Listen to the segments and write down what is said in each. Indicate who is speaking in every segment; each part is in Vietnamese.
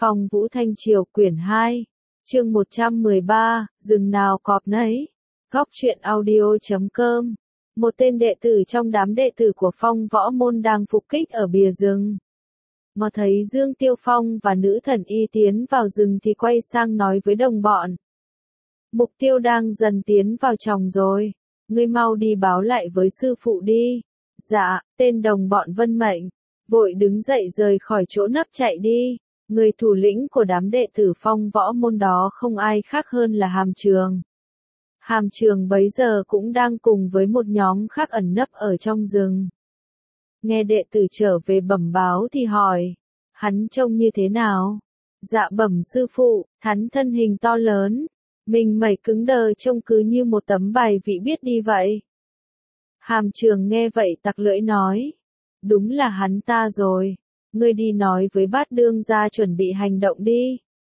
Speaker 1: Phong Vũ Thanh Triều quyển 2, chương 113, rừng nào cọp nấy. Góc truyện audio.com. Một tên đệ tử trong đám đệ tử của Phong Võ Môn đang phục kích ở bìa rừng. Ngó thấy Dương Tiêu Phong và nữ thần y tiến vào rừng thì quay sang nói với đồng bọn. Mục tiêu đang dần tiến vào chòng rồi, ngươi mau đi báo lại với sư phụ đi. Dạ, tên đồng bọn vân mệnh, vội đứng dậy rời khỏi chỗ nấp chạy đi. Người thủ lĩnh của đám đệ tử Phong Võ Môn đó không ai khác hơn là Hàm Trường. Hàm Trường bấy giờ cũng đang cùng với một nhóm khác ẩn nấp ở trong rừng. Nghe đệ tử trở về bẩm báo thì hỏi, hắn trông như thế nào? Dạ bẩm sư phụ, hắn thân hình to lớn, mình mẩy cứng đờ trông cứ như một tấm bài vị biết đi vậy. Hàm Trường nghe vậy tặc lưỡi nói, đúng là hắn ta rồi, ngươi đi nói với Bát Đương gia chuẩn bị hành động đi.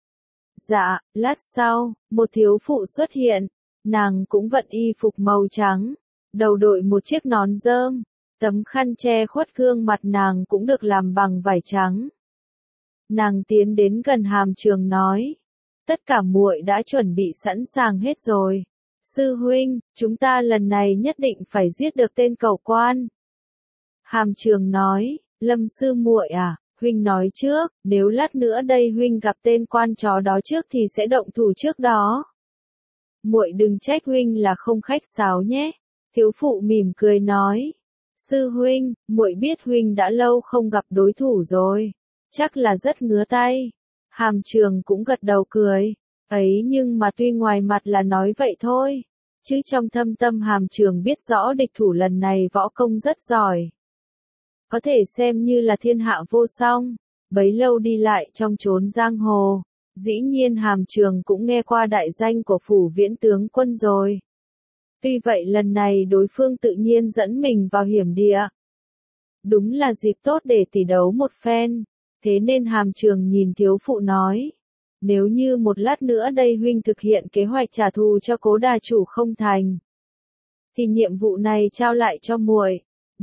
Speaker 1: Dạ, lát sau, một thiếu phụ xuất hiện, nàng cũng vận y phục màu trắng, đầu đội một chiếc nón rơm, tấm khăn che khuất gương mặt nàng cũng được làm bằng vải trắng. Nàng tiến đến gần Hàm Trường nói, tất cả muội đã chuẩn bị sẵn sàng hết rồi. Sư huynh, chúng ta lần này nhất định phải giết được tên cẩu quan. Hàm Trường nói, Lâm sư muội à, huynh nói trước, nếu lát nữa đây huynh gặp tên quan chó đó trước thì sẽ động thủ trước đó. Muội đừng trách huynh là không khách sáo nhé. Thiếu phụ mỉm cười nói, sư huynh, muội biết huynh đã lâu không gặp đối thủ rồi, chắc là rất ngứa tay. Hàm Trường cũng gật đầu cười, ấy nhưng mà tuy ngoài mặt là nói vậy thôi, chứ trong thâm tâm Hàm Trường biết rõ địch thủ lần này võ công rất giỏi. Có thể xem như là thiên hạ vô song, bấy lâu đi lại trong chốn giang hồ, dĩ nhiên Hàm Trường cũng nghe qua đại danh của phủ viễn tướng quân rồi. Tuy vậy lần này đối phương tự nhiên dẫn mình vào hiểm địa. Đúng là dịp tốt để tỉ đấu một phen, thế nên Hàm Trường nhìn thiếu phụ nói, nếu như một lát nữa đây huynh thực hiện kế hoạch trả thù cho Cố đà chủ không thành, thì nhiệm vụ này trao lại cho muội.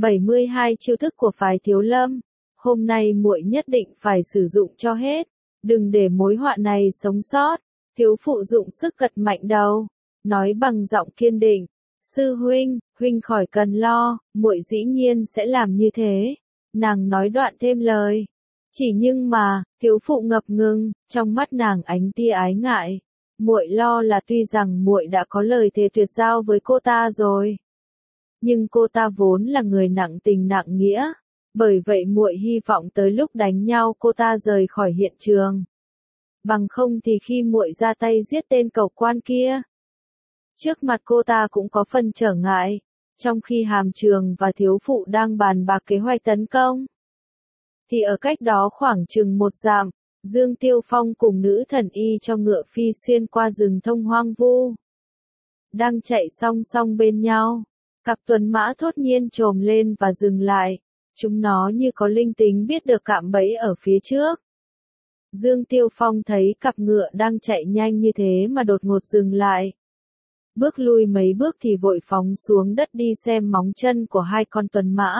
Speaker 1: 72 chiêu thức của phái Thiếu Lâm, hôm nay muội nhất định phải sử dụng cho hết, đừng để mối họa này sống sót. Thiếu phụ dụng sức gật mạnh đầu, nói bằng giọng kiên định, sư huynh, huynh khỏi cần lo, muội dĩ nhiên sẽ làm như thế. Nàng nói đoạn thêm lời, chỉ nhưng mà, thiếu phụ ngập ngừng, trong mắt nàng ánh tia ái ngại. Muội lo là tuy rằng muội đã có lời thề tuyệt giao với cô ta rồi, nhưng cô ta vốn là người nặng tình nặng nghĩa, bởi vậy muội hy vọng tới lúc đánh nhau cô ta rời khỏi hiện trường. Bằng không thì khi muội ra tay giết tên cẩu quan kia, trước mặt cô ta cũng có phần trở ngại. Trong khi Hàm Trường và thiếu phụ đang bàn bạc kế hoạch tấn công, thì ở cách đó khoảng chừng 1 dặm, Dương Tiêu Phong cùng nữ thần y cho ngựa phi xuyên qua rừng thông hoang vu, đang chạy song song bên nhau. Cặp tuần mã thốt nhiên trồm lên và dừng lại, chúng nó như có linh tính biết được cạm bẫy ở phía trước. Dương Tiêu Phong thấy cặp ngựa đang chạy nhanh như thế mà đột ngột dừng lại. Bước lui mấy bước thì vội phóng xuống đất đi xem móng chân của hai con tuần mã.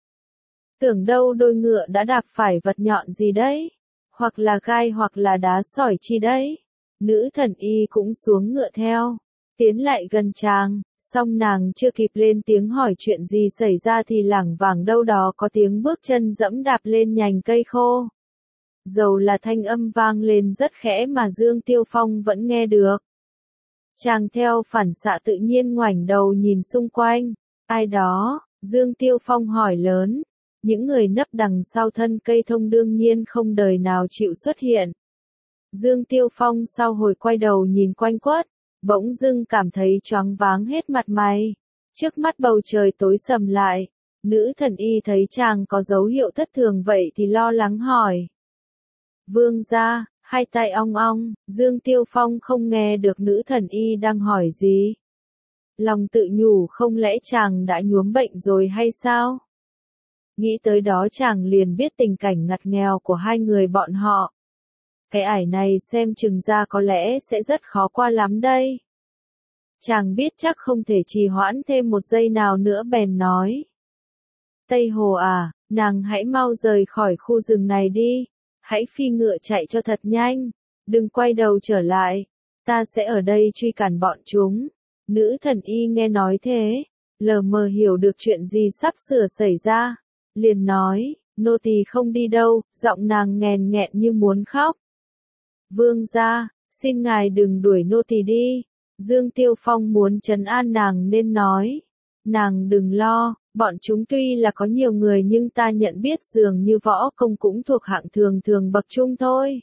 Speaker 1: Tưởng đâu đôi ngựa đã đạp phải vật nhọn gì đấy, hoặc là gai hoặc là đá sỏi chi đấy. Nữ thần y cũng xuống ngựa theo, tiến lại gần chàng. Song nàng chưa kịp lên tiếng hỏi chuyện gì xảy ra thì lảng vảng đâu đó có tiếng bước chân dẫm đạp lên nhành cây khô. Dầu là thanh âm vang lên rất khẽ mà Dương Tiêu Phong vẫn nghe được. Chàng theo phản xạ tự nhiên ngoảnh đầu nhìn xung quanh. Ai đó? Dương Tiêu Phong hỏi lớn. Những người nấp đằng sau thân cây thông đương nhiên không đời nào chịu xuất hiện. Dương Tiêu Phong sau hồi quay đầu nhìn quanh quất, bỗng dưng cảm thấy choáng váng hết mặt mày. Trước mắt bầu trời tối sầm lại, nữ thần y thấy chàng có dấu hiệu thất thường vậy thì lo lắng hỏi. Vương gia, hai tay ong ong, Dương Tiêu Phong không nghe được nữ thần y đang hỏi gì. Lòng tự nhủ không lẽ chàng đã nhuốm bệnh rồi hay sao? Nghĩ tới đó chàng liền biết tình cảnh ngặt nghèo của hai người bọn họ. Cái ải này xem chừng ra có lẽ sẽ rất khó qua lắm đây. Chàng biết chắc không thể trì hoãn thêm một giây nào nữa bèn nói. Tây Hồ à, nàng hãy mau rời khỏi khu rừng này đi. Hãy phi ngựa chạy cho thật nhanh, đừng quay đầu trở lại, ta sẽ ở đây truy cản bọn chúng. Nữ thần y nghe nói thế, lờ mờ hiểu được chuyện gì sắp sửa xảy ra, liền nói, nô tỳ không đi đâu, giọng nàng nghèn nghẹn như muốn khóc. Vương gia, xin ngài đừng đuổi nô tỳ đi. Dương Tiêu Phong muốn trấn an nàng nên nói, nàng đừng lo, bọn chúng tuy là có nhiều người nhưng ta nhận biết dường như võ công cũng thuộc hạng thường thường bậc trung thôi.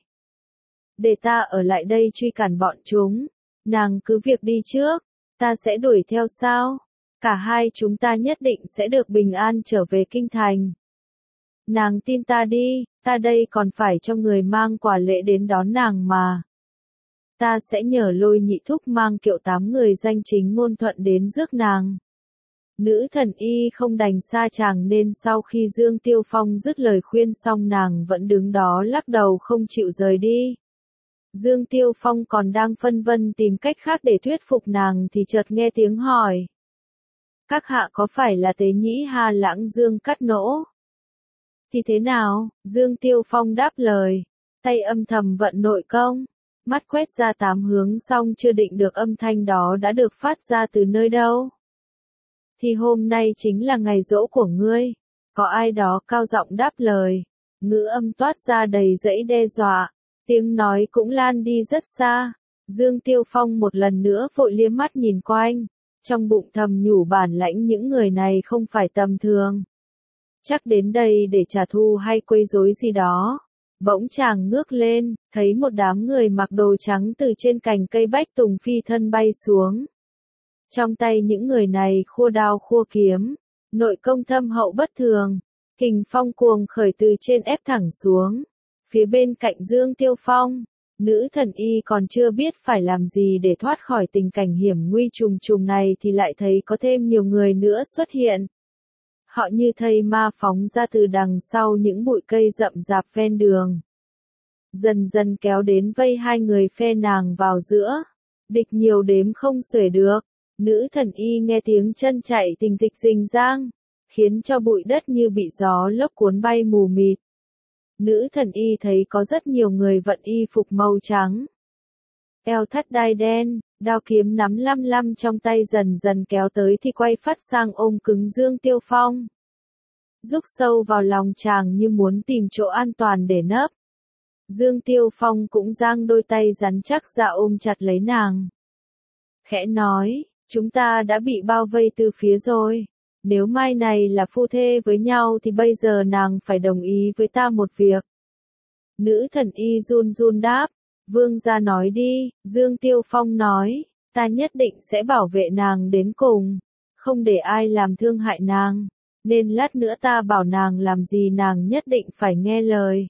Speaker 1: Để ta ở lại đây truy cản bọn chúng, nàng cứ việc đi trước, ta sẽ đuổi theo sau. Cả hai chúng ta nhất định sẽ được bình an trở về kinh thành. Nàng tin ta đi, ta đây còn phải cho người mang quà lễ đến đón nàng mà. Ta sẽ nhờ Lôi Nhị thúc mang kiệu 8 người danh chính ngôn thuận đến rước nàng. Nữ thần y không đành xa chàng nên sau khi Dương Tiêu Phong dứt lời khuyên xong nàng vẫn đứng đó lắc đầu không chịu rời đi. Dương Tiêu Phong còn đang phân vân tìm cách khác để thuyết phục nàng thì chợt nghe tiếng hỏi. Các hạ có phải là Tế Nhĩ Hà Lãng Dương Cát Nỗ? Thì thế nào? Dương Tiêu Phong đáp lời, tay âm thầm vận nội công, mắt quét ra 8 hướng xong chưa định được âm thanh đó đã được phát ra từ nơi đâu. Thì hôm nay chính là ngày giỗ của ngươi. Có ai đó cao giọng đáp lời, ngữ âm toát ra đầy dẫy đe dọa, tiếng nói cũng lan đi rất xa. Dương Tiêu Phong một lần nữa vội liếc mắt nhìn quanh, trong bụng thầm nhủ bản lãnh những người này không phải tầm thường. Chắc đến đây để trả thù hay quấy rối gì đó. Bỗng chàng ngước lên, thấy một đám người mặc đồ trắng từ trên cành cây bách tùng phi thân bay xuống. Trong tay những người này khua đao khua kiếm, nội công thâm hậu bất thường, kình phong cuồng khởi từ trên ép thẳng xuống. Phía bên cạnh Dương Tiêu Phong, nữ thần y còn chưa biết phải làm gì để thoát khỏi tình cảnh hiểm nguy trùng trùng này thì lại thấy có thêm nhiều người nữa xuất hiện. Họ như thây ma phóng ra từ đằng sau những bụi cây rậm rạp ven đường. Dần dần kéo đến vây hai người phe nàng vào giữa. Địch nhiều đếm không xuể được. Nữ thần y nghe tiếng chân chạy thình thịch rình rang, khiến cho bụi đất như bị gió lốc cuốn bay mù mịt. Nữ thần y thấy có rất nhiều người vận y phục màu trắng. Eo thắt đai đen, đao kiếm nắm lăm lăm trong tay dần dần kéo tới thì quay phát sang ôm cứng Dương Tiêu Phong. Rúc sâu vào lòng chàng như muốn tìm chỗ an toàn để nấp. Dương Tiêu Phong cũng giang đôi tay rắn chắc ra ôm chặt lấy nàng. Khẽ nói, chúng ta đã bị bao vây từ phía rồi. Nếu mai này là phu thê với nhau thì bây giờ nàng phải đồng ý với ta một việc. Nữ thần y run run đáp, vương gia nói đi. Dương Tiêu Phong nói, ta nhất định sẽ bảo vệ nàng đến cùng, không để ai làm thương hại nàng, nên lát nữa ta bảo nàng làm gì nàng nhất định phải nghe lời.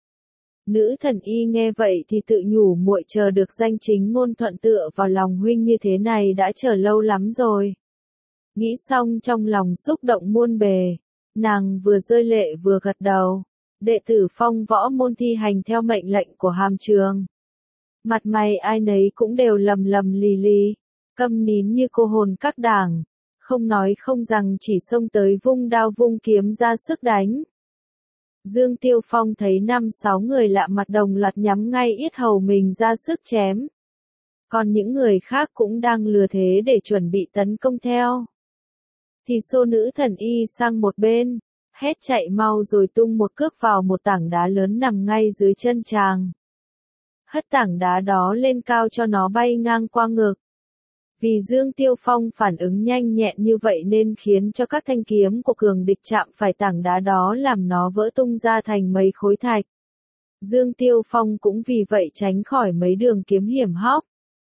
Speaker 1: Nữ thần y nghe vậy thì tự nhủ muội chờ được danh chính ngôn thuận tựa vào lòng huynh như thế này đã chờ lâu lắm rồi. Nghĩ xong trong lòng xúc động muôn bề, nàng vừa rơi lệ vừa gật đầu. Đệ tử Phong Võ Môn thi hành theo mệnh lệnh của hàm trường. Mặt mày ai nấy cũng đều lầm lầm lì lì, câm nín như cô hồn các đảng, không nói không rằng chỉ xông tới vung đao vung kiếm ra sức đánh. Dương Tiêu Phong thấy 5-6 người lạ mặt đồng loạt nhắm ngay yết hầu mình ra sức chém. Còn những người khác cũng đang lừa thế để chuẩn bị tấn công theo. Thì xô nữ thần y sang một bên, hét chạy mau rồi tung một cước vào một tảng đá lớn nằm ngay dưới chân chàng. Hất tảng đá đó lên cao cho nó bay ngang qua ngực. Vì Dương Tiêu Phong phản ứng nhanh nhẹn như vậy nên khiến cho các thanh kiếm của cường địch chạm phải tảng đá đó làm nó vỡ tung ra thành mấy khối thạch. Dương Tiêu Phong cũng vì vậy tránh khỏi mấy đường kiếm hiểm hóc.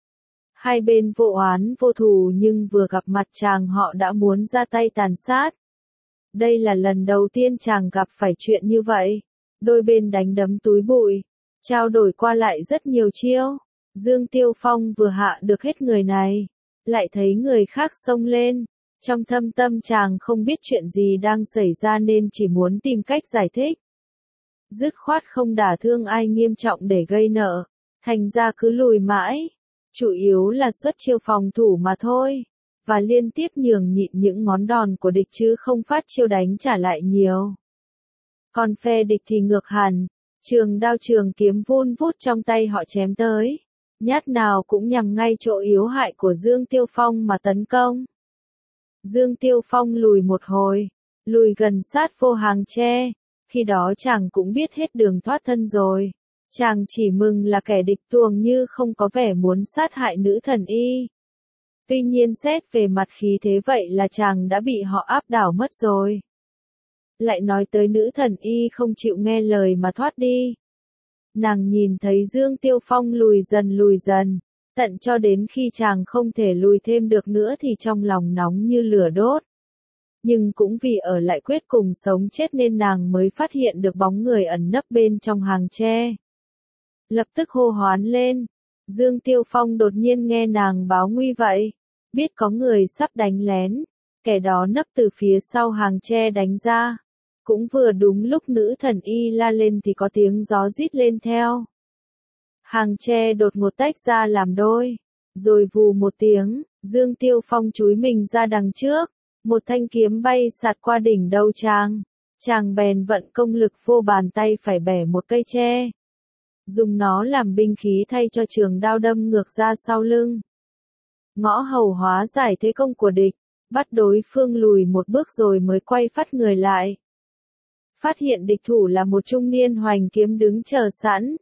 Speaker 1: Hai bên vô oán vô thù nhưng vừa gặp mặt chàng họ đã muốn ra tay tàn sát. Đây là lần đầu tiên chàng gặp phải chuyện như vậy. Đôi bên đánh đấm túi bụi, trao đổi qua lại rất nhiều chiêu. Dương Tiêu Phong vừa hạ được hết người này, lại thấy người khác xông lên. Trong thâm tâm chàng không biết chuyện gì đang xảy ra nên chỉ muốn tìm cách giải thích. Dứt khoát không đả thương ai nghiêm trọng để gây nợ, thành ra cứ lùi mãi. Chủ yếu là xuất chiêu phòng thủ mà thôi, và liên tiếp nhường nhịn những ngón đòn của địch chứ không phát chiêu đánh trả lại nhiều. Còn phe địch thì ngược hẳn, Trường đao trường kiếm vun vút trong tay họ chém tới. Nhát nào cũng nhằm ngay chỗ yếu hại của Dương Tiêu Phong mà tấn công. Dương Tiêu Phong lùi một hồi, lùi gần sát vô hàng tre. Khi đó chàng cũng biết hết đường thoát thân rồi. Chàng chỉ mừng là kẻ địch tuồng như không có vẻ muốn sát hại nữ thần y. Tuy nhiên xét về mặt khí thế vậy là chàng đã bị họ áp đảo mất rồi. Lại nói tới nữ thần y không chịu nghe lời mà thoát đi. Nàng nhìn thấy Dương Tiêu Phong lùi dần, tận cho đến khi chàng không thể lùi thêm được nữa thì trong lòng nóng như lửa đốt. Nhưng cũng vì ở lại quyết cùng sống chết nên nàng mới phát hiện được bóng người ẩn nấp bên trong hàng tre. Lập tức hô hoán lên. Dương Tiêu Phong đột nhiên nghe nàng báo nguy vậy. Biết có người sắp đánh lén. Kẻ đó nấp từ phía sau hàng tre đánh ra. Cũng vừa đúng lúc nữ thần y la lên thì có tiếng gió rít lên theo. Hàng tre đột ngột tách ra làm đôi. Rồi vù một tiếng, Dương Tiêu Phong chúi mình ra đằng trước. Một thanh kiếm bay sạt qua đỉnh đầu chàng. Chàng bèn vận công lực vô bàn tay phải bẻ một cây tre. Dùng nó làm binh khí thay cho trường đao đâm ngược ra sau lưng. Ngõ hầu hóa giải thế công của địch, bắt đối phương lùi một bước rồi mới quay phát người lại. Phát hiện địch thủ là một trung niên hoành kiếm đứng chờ sẵn.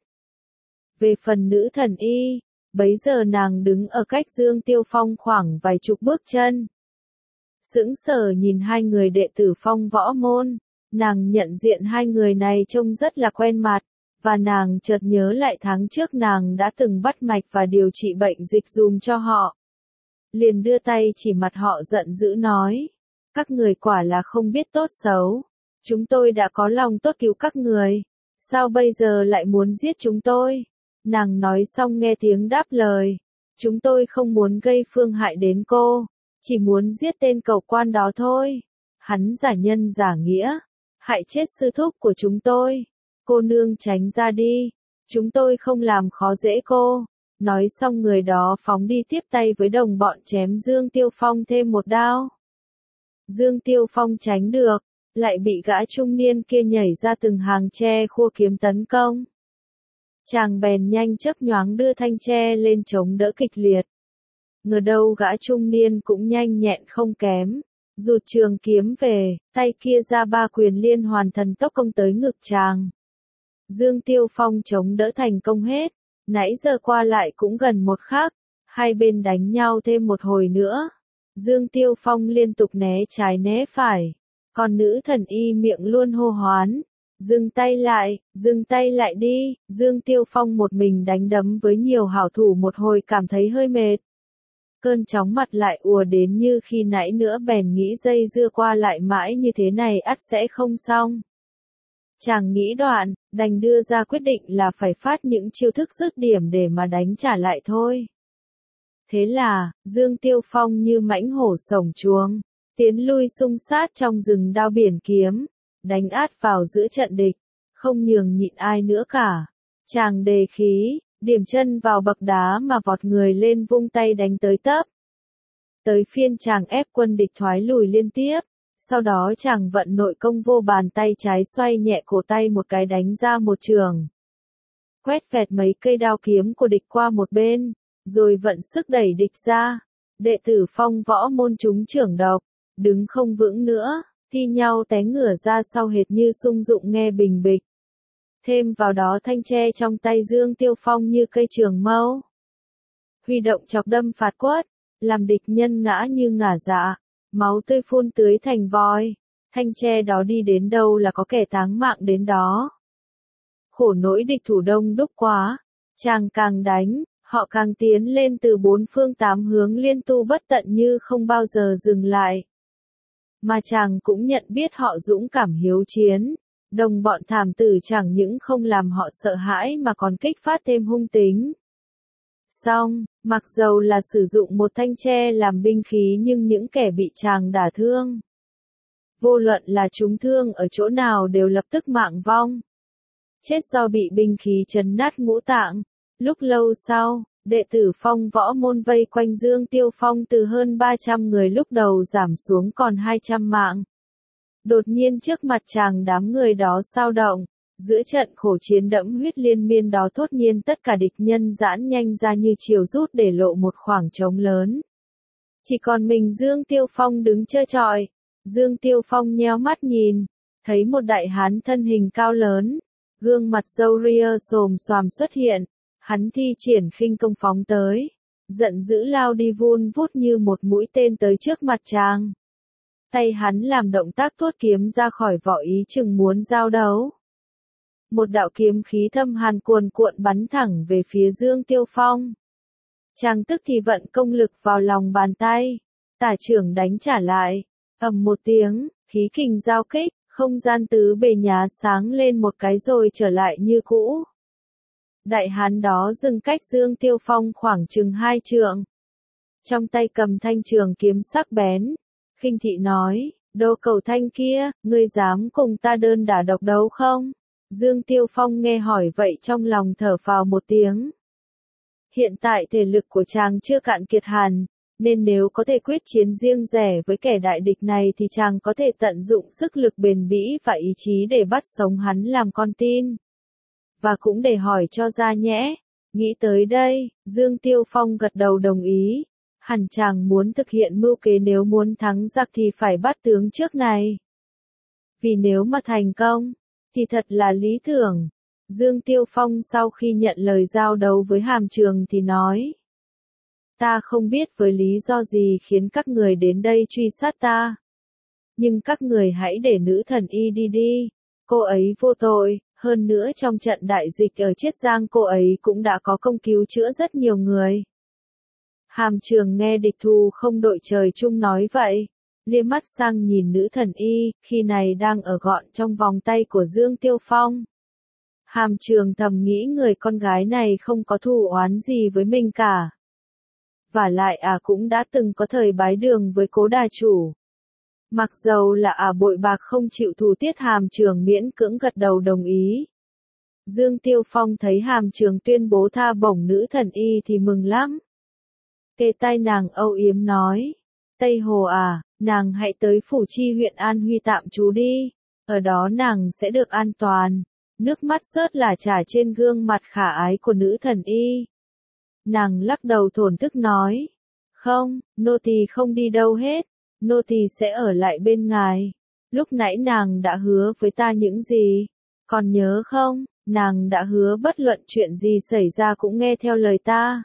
Speaker 1: Về phần nữ thần y, bấy giờ nàng đứng ở cách Dương Tiêu Phong khoảng vài chục bước chân. Sững sờ nhìn hai người đệ tử Phong Võ Môn, nàng nhận diện hai người này trông rất là quen mặt, và nàng chợt nhớ lại tháng trước nàng đã từng bắt mạch và điều trị bệnh dịch dùm cho họ. Liền đưa tay chỉ mặt họ giận dữ nói, các người quả là không biết tốt xấu, chúng tôi đã có lòng tốt cứu các người, sao bây giờ lại muốn giết chúng tôi? Nàng nói xong nghe tiếng đáp lời, chúng tôi không muốn gây phương hại đến cô, chỉ muốn giết tên cẩu quan đó thôi. Hắn giả nhân giả nghĩa, hại chết sư thúc của chúng tôi. Cô nương tránh ra đi, chúng tôi không làm khó dễ cô. Nói xong người đó phóng đi tiếp tay với đồng bọn chém Dương Tiêu Phong thêm một đao. Dương Tiêu Phong tránh được, lại bị gã trung niên kia nhảy ra từng hàng tre khua kiếm tấn công. Chàng bèn nhanh chớp nhoáng đưa thanh tre lên chống đỡ kịch liệt. Ngờ đâu gã trung niên cũng nhanh nhẹn không kém, rụt trường kiếm về, tay kia ra ba quyền liên hoàn thần tốc công tới ngực chàng. Dương Tiêu Phong chống đỡ thành công hết, nãy giờ qua lại cũng gần một khắc, hai bên đánh nhau thêm một hồi nữa. Dương Tiêu Phong liên tục né trái né phải, còn nữ thần y miệng luôn hô hoán, dừng tay lại đi. Dương Tiêu Phong một mình đánh đấm với nhiều hảo thủ một hồi cảm thấy hơi mệt. Cơn chóng mặt lại ùa đến như khi nãy nữa bèn nghĩ dây dưa qua lại mãi như thế này ắt sẽ không xong. Chàng nghĩ đoạn, đành đưa ra quyết định là phải phát những chiêu thức dứt điểm để mà đánh trả lại thôi. Thế là, Dương Tiêu Phong như mãnh hổ sổng chuồng, tiến lui xung sát trong rừng đao biển kiếm, đánh át vào giữa trận địch, không nhường nhịn ai nữa cả. Chàng đề khí, điểm chân vào bậc đá mà vọt người lên vung tay đánh tới tấp. Tới phiên chàng ép quân địch thoái lùi liên tiếp. Sau đó chàng vận nội công vô bàn tay trái xoay nhẹ cổ tay một cái đánh ra một trường. Quét vẹt mấy cây đao kiếm của địch qua một bên, rồi vận sức đẩy địch ra. Đệ tử Phong Võ Môn chúng trưởng độc, đứng không vững nữa, thi nhau té ngửa ra sau hệt như sung dụng nghe bình bịch. Thêm vào đó thanh tre trong tay Dương Tiêu Phong như cây trường mâu. Huy động chọc đâm phạt quất, làm địch nhân ngã như ngả dạ. Máu tươi phun tưới thành voi, thanh tre đó đi đến đâu là có kẻ táng mạng đến đó. Khổ nỗi địch thủ đông đúc quá, chàng càng đánh, họ càng tiến lên từ bốn phương tám hướng liên tu bất tận như không bao giờ dừng lại. Mà chàng cũng nhận biết họ dũng cảm hiếu chiến, đồng bọn thảm tử chẳng những không làm họ sợ hãi mà còn kích phát thêm hung tính. Xong, mặc dầu là sử dụng một thanh tre làm binh khí nhưng những kẻ bị chàng đả thương, vô luận là trúng thương ở chỗ nào đều lập tức mạng vong. Chết do bị binh khí chấn nát ngũ tạng. Lúc lâu sau, đệ tử Phong Võ Môn vây quanh Dương Tiêu Phong từ hơn 300 người lúc đầu giảm xuống còn 200 mạng. Đột nhiên trước mặt chàng đám người đó xao động, Giữa trận khổ chiến đẫm huyết liên miên đó thốt nhiên tất cả địch nhân giãn nhanh ra như chiều rút để lộ một khoảng trống lớn. Chỉ còn mình Dương Tiêu Phong đứng trơ trọi. Dương Tiêu Phong nheo mắt nhìn, thấy một đại hán thân hình cao lớn, gương mặt râu ria xồm xoàm xuất hiện, hắn thi triển khinh công phóng tới, giận dữ lao đi vun vút như một mũi tên tới trước mặt chàng. Tay hắn làm động tác tuốt kiếm ra khỏi vỏ ý chừng muốn giao đấu. Một đạo kiếm khí thâm hàn cuồn cuộn bắn thẳng về phía Dương Tiêu Phong. Chàng tức thì vận công lực vào lòng bàn tay, tả chưởng đánh trả lại, ầm một tiếng, khí kình giao kích, không gian tứ bề nhá sáng lên một cái rồi trở lại như cũ. Đại hán đó dừng cách Dương Tiêu Phong khoảng chừng 2 trượng. Trong tay cầm thanh trường kiếm sắc bén, khinh thị nói, Đô Cầu Thanh kia, ngươi dám cùng ta đơn đả độc đấu không? Dương Tiêu Phong nghe hỏi vậy trong lòng thở phào một tiếng. Hiện tại thể lực của chàng chưa cạn kiệt hẳn, nên nếu có thể quyết chiến riêng rẽ với kẻ đại địch này thì chàng có thể tận dụng sức lực bền bỉ và ý chí để bắt sống hắn làm con tin. Và cũng để hỏi cho ra nhẽ. Nghĩ tới đây, Dương Tiêu Phong gật đầu đồng ý. Hẳn chàng muốn thực hiện mưu kế nếu muốn thắng giặc thì phải bắt tướng trước này. Vì nếu mà thành công, thì thật là lý tưởng. Dương Tiêu Phong sau khi nhận lời giao đấu với Hàm Trường thì nói. Ta không biết với lý do gì khiến các người đến đây truy sát ta. Nhưng các người hãy để nữ thần y đi đi. Cô ấy vô tội, hơn nữa trong trận đại dịch ở Chiết Giang cô ấy cũng đã có công cứu chữa rất nhiều người. Hàm Trường nghe địch thù không đội trời chung nói vậy, liếc mắt sang nhìn nữ thần y, khi này đang ở gọn trong vòng tay của Dương Tiêu Phong. Hàm Trường thầm nghĩ người con gái này không có thù oán gì với mình cả. Và lại cũng đã từng có thời bái đường với Cố đà chủ. Mặc dầu là bội bạc không chịu thù tiết, Hàm Trường miễn cưỡng gật đầu đồng ý. Dương Tiêu Phong thấy Hàm Trường tuyên bố tha bổng nữ thần y thì mừng lắm. Kề tai nàng âu yếm nói, Tây Hồ nàng hãy tới Phủ Chi huyện An Huy tạm trú đi, ở đó nàng sẽ được an toàn. Nước mắt rớt lả chả trên gương mặt khả ái của nữ thần y. Nàng lắc đầu thổn thức nói, không, nô tỳ không đi đâu hết, nô tỳ sẽ ở lại bên ngài. Lúc nãy nàng đã hứa với ta những gì, còn nhớ không, nàng đã hứa bất luận chuyện gì xảy ra cũng nghe theo lời ta.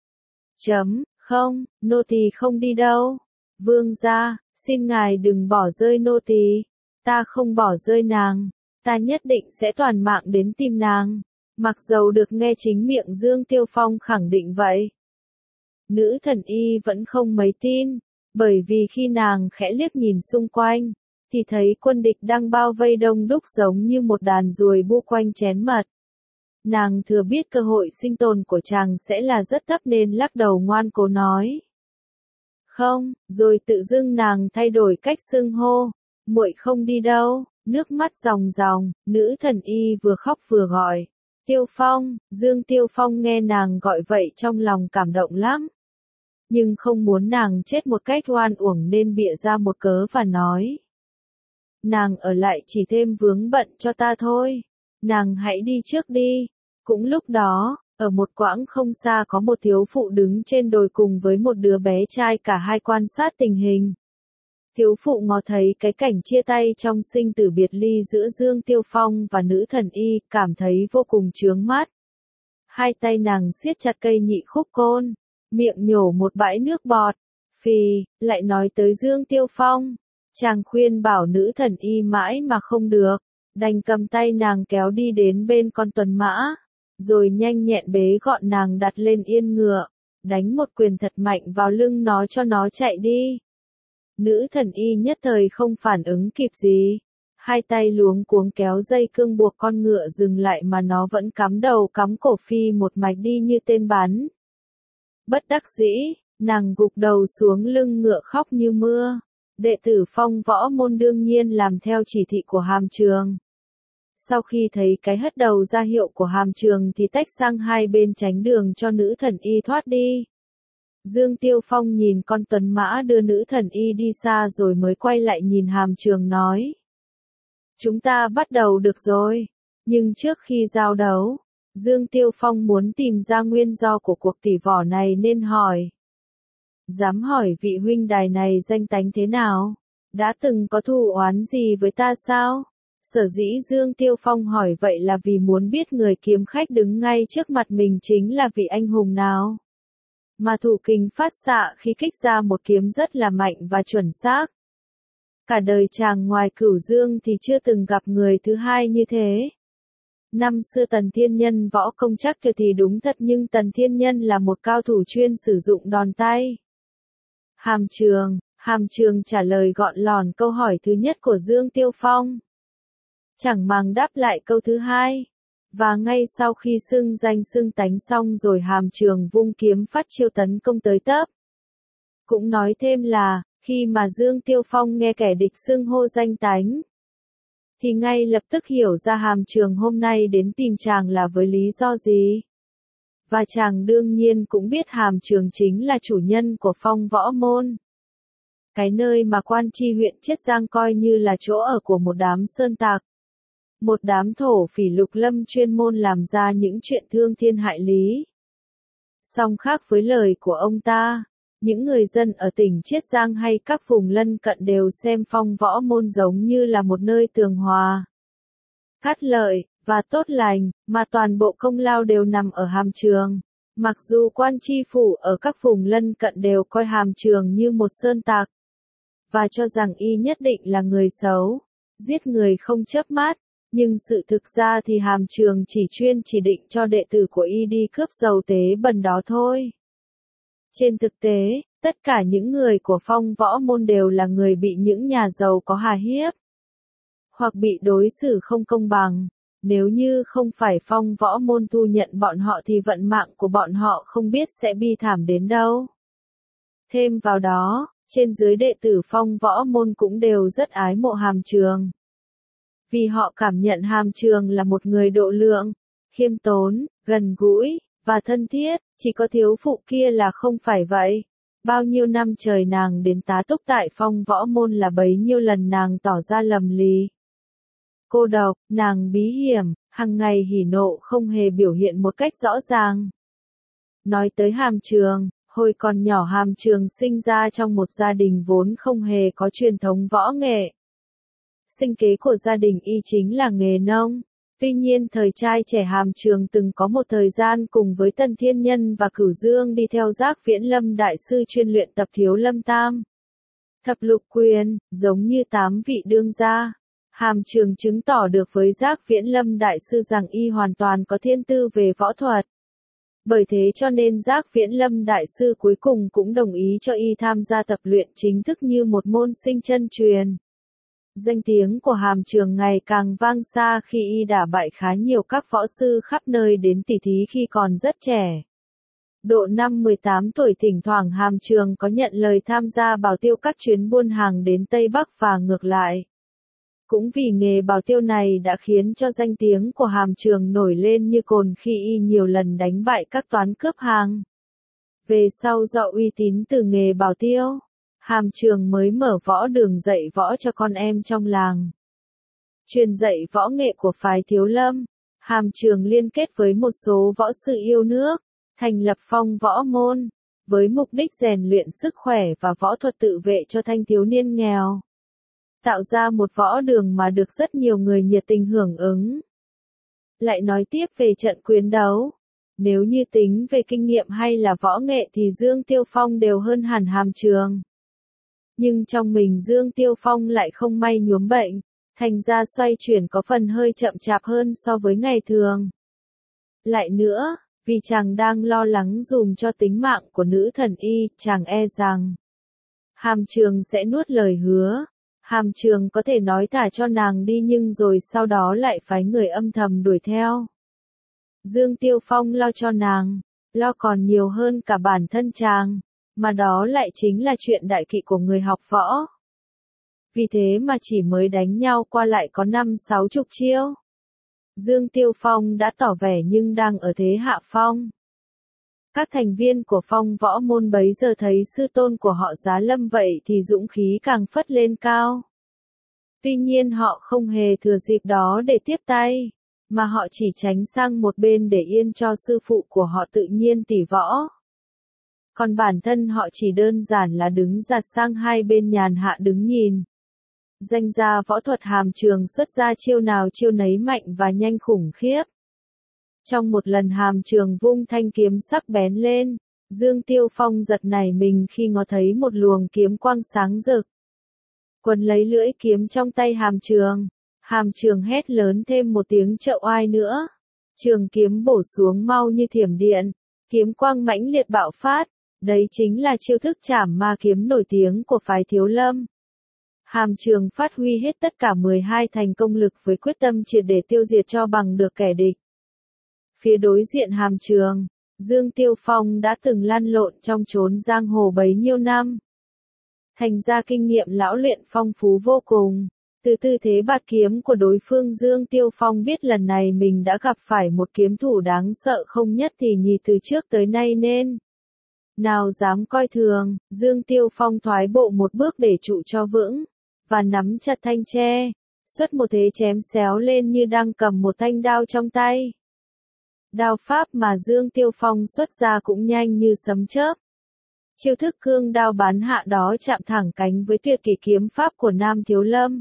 Speaker 1: Không, nô tỳ không đi đâu. Vương gia, xin ngài đừng bỏ rơi nô tỳ. Ta không bỏ rơi nàng, ta nhất định sẽ toàn mạng đến tìm nàng. Mặc dầu được nghe chính miệng Dương Tiêu Phong khẳng định vậy. Nữ thần y vẫn không mấy tin, bởi vì khi nàng khẽ liếc nhìn xung quanh, thì thấy quân địch đang bao vây đông đúc giống như một đàn ruồi bu quanh chén mật. Nàng thừa biết cơ hội sinh tồn của chàng sẽ là rất thấp nên lắc đầu ngoan cố nói. Không, rồi tự dưng nàng thay đổi cách xưng hô, muội không đi đâu, nước mắt ròng ròng, nữ thần y vừa khóc vừa gọi. Tiêu Phong, Dương Tiêu Phong nghe nàng gọi vậy trong lòng cảm động lắm. Nhưng không muốn nàng chết một cách oan uổng nên bịa ra một cớ và nói. Nàng ở lại chỉ thêm vướng bận cho ta thôi, nàng hãy đi trước đi. Cũng lúc đó, ở một quãng không xa có một thiếu phụ đứng trên đồi cùng với một đứa bé trai, cả hai quan sát tình hình. Thiếu phụ ngó thấy cái cảnh chia tay trong sinh tử biệt ly giữa Dương Tiêu Phong và nữ thần y, cảm thấy vô cùng chướng mắt. Hai tay nàng siết chặt cây nhị khúc côn, miệng nhổ một bãi nước bọt, phì, lại nói tới Dương Tiêu Phong. Chàng khuyên bảo nữ thần y mãi mà không được, đành cầm tay nàng kéo đi đến bên con tuần mã, rồi nhanh nhẹn bế gọn nàng đặt lên yên ngựa, đánh một quyền thật mạnh vào lưng nó cho nó chạy đi. Nữ thần y nhất thời không phản ứng kịp gì, hai tay luống cuống kéo dây cương buộc con ngựa dừng lại mà nó vẫn cắm đầu cắm cổ phi một mạch đi như tên bắn. Bất đắc dĩ, nàng gục đầu xuống lưng ngựa khóc như mưa. Đệ tử Phong Võ Môn đương nhiên làm theo chỉ thị của Hàm Trường. Sau khi thấy cái hất đầu ra hiệu của Hàm Trường thì tách sang hai bên tránh đường cho nữ thần y thoát đi. Dương Tiêu Phong nhìn con tuấn mã đưa nữ thần y đi xa rồi mới quay lại nhìn Hàm Trường nói. Chúng ta bắt đầu được rồi. Nhưng trước khi giao đấu, Dương Tiêu Phong muốn tìm ra nguyên do của cuộc tỷ võ này nên hỏi. Dám hỏi vị huynh đài này danh tánh thế nào? Đã từng có thù oán gì với ta sao? Sở dĩ Dương Tiêu Phong hỏi vậy là vì muốn biết người kiếm khách đứng ngay trước mặt mình chính là vị anh hùng nào. Mà thủ kình phát xạ khi kích ra một kiếm rất là mạnh và chuẩn xác. Cả đời chàng ngoài Cửu Dương thì chưa từng gặp người thứ hai như thế. Năm xưa Tần Thiên Nhân võ công chắc tuyệt thì đúng thật, nhưng Tần Thiên Nhân là một cao thủ chuyên sử dụng đòn tay. Hàm Trường trả lời gọn lòn câu hỏi thứ nhất của Dương Tiêu Phong. Chẳng màng đáp lại câu thứ hai. Và ngay sau khi xưng danh xưng tánh xong rồi Hàm Trường vung kiếm phát chiêu tấn công tới tấp. Cũng nói thêm là, khi mà Dương Tiêu Phong nghe kẻ địch xưng hô danh tánh, thì ngay lập tức hiểu ra Hàm Trường hôm nay đến tìm chàng là với lý do gì. Và chàng đương nhiên cũng biết Hàm Trường chính là chủ nhân của Phong Võ Môn. Cái nơi mà Quan Chi huyện Chiết Giang coi như là chỗ ở của một đám sơn tặc. Một đám thổ phỉ lục lâm chuyên môn làm ra những chuyện thương thiên hại lý. Song khác với lời của ông ta, những người dân ở tỉnh Chiết Giang hay các vùng lân cận đều xem Phong Võ Môn giống như là một nơi tường hòa, cát lợi, và tốt lành, mà toàn bộ công lao đều nằm ở Hàm Trường. Mặc dù quan tri phủ ở các vùng lân cận đều coi Hàm Trường như một sơn tặc, và cho rằng y nhất định là người xấu, giết người không chớp mắt, nhưng sự thực ra thì Hàm Trường chỉ định cho đệ tử của y đi cướp dầu tế bẩn đó thôi. Trên thực tế, tất cả những người của Phong Võ Môn đều là người bị những nhà giàu có hà hiếp, hoặc bị đối xử không công bằng. Nếu như không phải Phong Võ Môn thu nhận bọn họ thì vận mạng của bọn họ không biết sẽ bi thảm đến đâu. Thêm vào đó, trên dưới đệ tử Phong Võ Môn cũng đều rất ái mộ Hàm Trường. Vì họ cảm nhận Hàm Trường là một người độ lượng, khiêm tốn, gần gũi, và thân thiết, chỉ có thiếu phụ kia là không phải vậy. Bao nhiêu năm trời nàng đến tá túc tại Phong Võ Môn là bấy nhiêu lần nàng tỏ ra lầm lì. Cô độc, nàng bí hiểm, hàng ngày hỉ nộ không hề biểu hiện một cách rõ ràng. Nói tới Hàm Trường, hồi còn nhỏ Hàm Trường sinh ra trong một gia đình vốn không hề có truyền thống võ nghệ. Sinh kế của gia đình y chính là nghề nông. Tuy nhiên thời trai trẻ Hàm Trường từng có một thời gian cùng với Tần Thiên Nhân và Cửu Dương đi theo Giác Viễn Lâm đại sư chuyên luyện tập Thiếu Lâm Tam Thập Lục Quyền, giống như 8 vị đương gia. Hàm Trường chứng tỏ được với Giác Viễn Lâm đại sư rằng y hoàn toàn có thiên tư về võ thuật. Bởi thế cho nên Giác Viễn Lâm đại sư cuối cùng cũng đồng ý cho y tham gia tập luyện chính thức như một môn sinh chân truyền. Danh tiếng của Hàm Trường ngày càng vang xa khi y đả bại khá nhiều các võ sư khắp nơi đến tỉ thí khi còn rất trẻ. Độ năm 18 tuổi thỉnh thoảng Hàm Trường có nhận lời tham gia bảo tiêu các chuyến buôn hàng đến Tây Bắc và ngược lại. Cũng vì nghề bảo tiêu này đã khiến cho danh tiếng của Hàm Trường nổi lên như cồn khi y nhiều lần đánh bại các toán cướp hàng. Về sau do uy tín từ nghề bảo tiêu, Hàm Trường mới mở võ đường dạy võ cho con em trong làng. Truyền dạy võ nghệ của phái Thiếu Lâm, Hàm Trường liên kết với một số võ sư yêu nước, thành lập Phong Võ Môn, với mục đích rèn luyện sức khỏe và võ thuật tự vệ cho thanh thiếu niên nghèo. Tạo ra một võ đường mà được rất nhiều người nhiệt tình hưởng ứng. Lại nói tiếp về trận quyền đấu. Nếu như tính về kinh nghiệm hay là võ nghệ thì Dương Tiêu Phong đều hơn hẳn Hàm Trường. Nhưng trong mình Dương Tiêu Phong lại không may nhuốm bệnh, thành ra xoay chuyển có phần hơi chậm chạp hơn so với ngày thường. Lại nữa, vì chàng đang lo lắng dùm cho tính mạng của nữ thần y, chàng e rằng Hàm Trường sẽ nuốt lời hứa. Hàm Trường có thể nói thả cho nàng đi nhưng rồi sau đó lại phái người âm thầm đuổi theo. Dương Tiêu Phong lo cho nàng, lo còn nhiều hơn cả bản thân chàng, mà đó lại chính là chuyện đại kỵ của người học võ. Vì thế mà chỉ mới đánh nhau qua lại có 50-60 chiêu. Dương Tiêu Phong đã tỏ vẻ nhưng đang ở thế hạ phong. Các thành viên của Phong Võ Môn bấy giờ thấy sư tôn của họ giá lâm vậy thì dũng khí càng phất lên cao. Tuy nhiên họ không hề thừa dịp đó để tiếp tay, mà họ chỉ tránh sang một bên để yên cho sư phụ của họ tự nhiên tỉ võ. Còn bản thân họ chỉ đơn giản là đứng giạt sang hai bên nhàn hạ đứng nhìn. Danh gia võ thuật Hàm Trường xuất ra chiêu nào chiêu nấy mạnh và nhanh khủng khiếp. Trong một lần Hàm Trường vung thanh kiếm sắc bén lên, Dương Tiêu Phong giật nảy mình khi ngó thấy một luồng kiếm quang sáng rực. Quấn lấy lưỡi kiếm trong tay Hàm Trường hét lớn thêm một tiếng trợ oai nữa. Trường kiếm bổ xuống mau như thiểm điện, kiếm quang mãnh liệt bạo phát, đấy chính là chiêu thức trảm ma kiếm nổi tiếng của phái Thiếu Lâm. Hàm Trường phát huy hết tất cả 12 thành công lực với quyết tâm triệt để tiêu diệt cho bằng được kẻ địch. Phía đối diện Hàm Trường, Dương Tiêu Phong đã từng lăn lộn trong chốn giang hồ bấy nhiêu năm. Thành ra kinh nghiệm lão luyện phong phú vô cùng. Từ tư thế bạt kiếm của đối phương Dương Tiêu Phong biết lần này mình đã gặp phải một kiếm thủ đáng sợ không nhất thì nhì từ trước tới nay nên. Nào dám coi thường, Dương Tiêu Phong thoái bộ một bước để trụ cho vững, và nắm chặt thanh tre, xuất một thế chém xéo lên như đang cầm một thanh đao trong tay. Đao pháp mà Dương Tiêu Phong xuất ra cũng nhanh như sấm chớp. Chiêu thức cương đao bán hạ đó chạm thẳng cánh với tuyệt kỹ kiếm pháp của Nam Thiếu Lâm.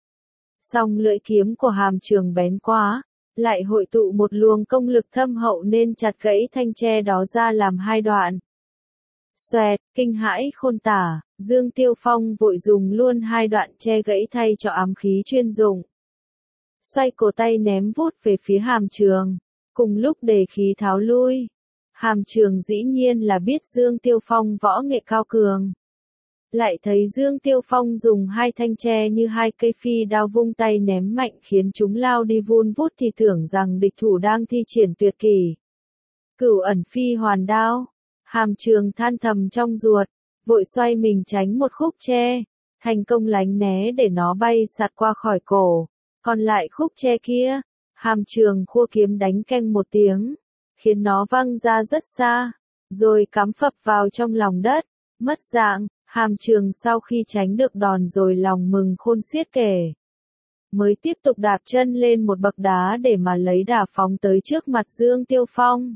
Speaker 1: Song lưỡi kiếm của Hàm Trường bén quá, lại hội tụ một luồng công lực thâm hậu nên chặt gãy thanh tre đó ra làm hai đoạn. Xoẹt, kinh hãi khôn tả, Dương Tiêu Phong vội dùng luôn hai đoạn tre gãy thay cho ám khí chuyên dụng. Xoay cổ tay ném vút về phía Hàm Trường, cùng lúc để khí tháo lui. Hàm Trường dĩ nhiên là biết Dương Tiêu Phong võ nghệ cao cường. Lại thấy Dương Tiêu Phong dùng hai thanh tre như hai cây phi đao vung tay ném mạnh khiến chúng lao đi vun vút thì tưởng rằng địch thủ đang thi triển tuyệt kỹ. Cửu ẩn phi hoàn đao. Hàm Trường than thầm trong ruột, vội xoay mình tránh một khúc tre, thành công lánh né để nó bay sạt qua khỏi cổ. Còn lại khúc tre kia, Hàm Trường khua kiếm đánh keng một tiếng, khiến nó văng ra rất xa, rồi cắm phập vào trong lòng đất, mất dạng. Hàm Trường sau khi tránh được đòn rồi lòng mừng khôn xiết kể. Mới tiếp tục đạp chân lên một bậc đá để mà lấy đà phóng tới trước mặt Dương Tiêu Phong.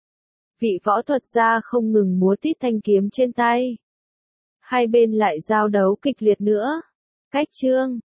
Speaker 1: Vị võ thuật gia không ngừng múa tít thanh kiếm trên tay. Hai bên lại giao đấu kịch liệt nữa. Cách chương